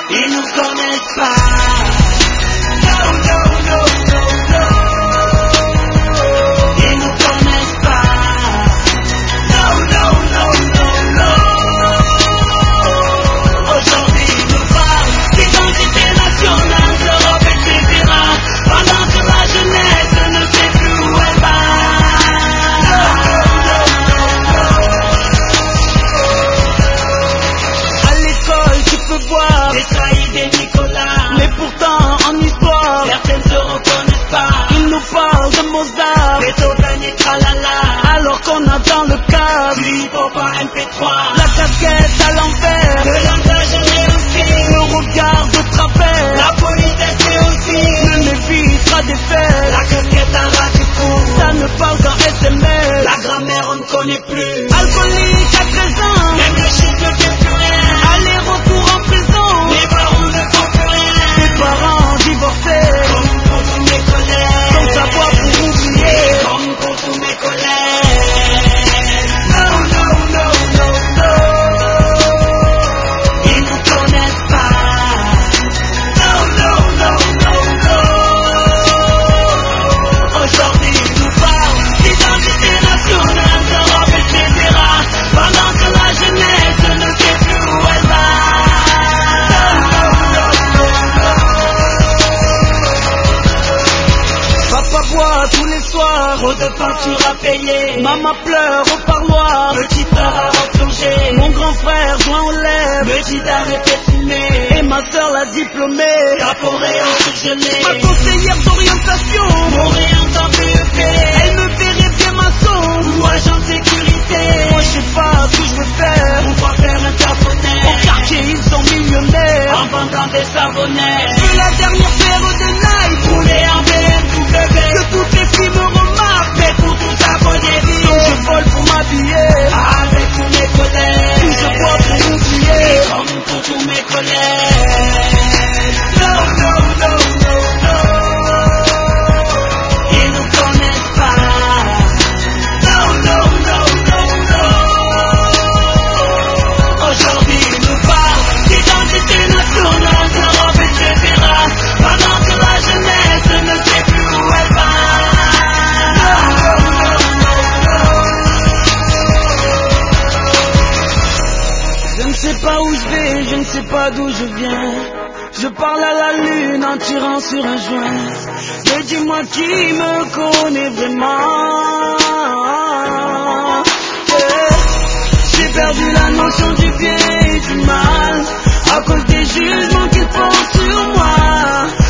Ils nous connaissent pas. No, no, no, no, no. Ils nous connaissent pas. No, no, no, no, no. Aujourd'hui ils nous parlent d'identité nationale, d'Europe, etc. Pendant que la jeunesse ne sait plus où elle va. À l'école tu peux voir Des trahis, des Nicolas, mais pourtant en histoire certaines se reconnaissent pas. ils nous parlent de Mozart Beethoven et tralala, alors qu'on a dans le cadre du hip-hop en MP3, la casquette à l'envers, le langage aussi, le regard de travers, la politesse aussi, le nez sera des faits, la casquette à radical, ça ne parle qu'en SMS, la grammaire on ne connaît plus, alcoolique à 13 ans, même le chiffre ne fait plus rien, aller-retour en prison, les barons ne font plus rien, tes parents divorcés, comme pour tous mes collègues, sans savoir pour oublier, comme pour tous mes collègues. No, no, no, no, no. Ils nous connaissent pas. No, no, no, no, no. Aujourd'hui ils nous parlent d'identité nationale, d'Europe, etc. Pendant que la jeunesse ne sait plus où elle va. No, no, no, no, no. papa boit tous les soirs, Trop de factures à payer. maman pleure au parloir, Petit frère a replongé. mon grand frère joint aux lèvres, Me dit d'arrêter de fumer. et ma soeur la diplômée, Caporé en surgelé. ma conseillère d'orientation, Montréal en BEP. elle me verrait bien maçon, Ou agent de sécurité. moi je sais pas ce que je veux faire, Pourquoi faire un au cartonnet quartier ils sont millionnaires, en vendant des savonnets. je veux la dernière paire de Nike, Rouler en BMW. que toutes les filles me remarquent, Mais pour tout abonner donc je vole pour m'habiller, avec tous mes collègues. puis je bois pour oublier, Comme pour tous mes collègues. No, no, no, no, no. Ils nous connaissent pas. No, no, no, no, no. Aujourd'hui ils nous parlent d'identité nationale, d'Europe, etc. Pendant que la jeunesse ne sait plus où elle va. No, no, no, no, je ne sais pas où je vais, je ne sais pas d'où je viens, je parle à la lune en tirant sur un joint, mais dis-moi qui me connaît vraiment. Yeah. J'ai perdu la notion du bien et du mal à cause des jugements qu'ils font sur moi.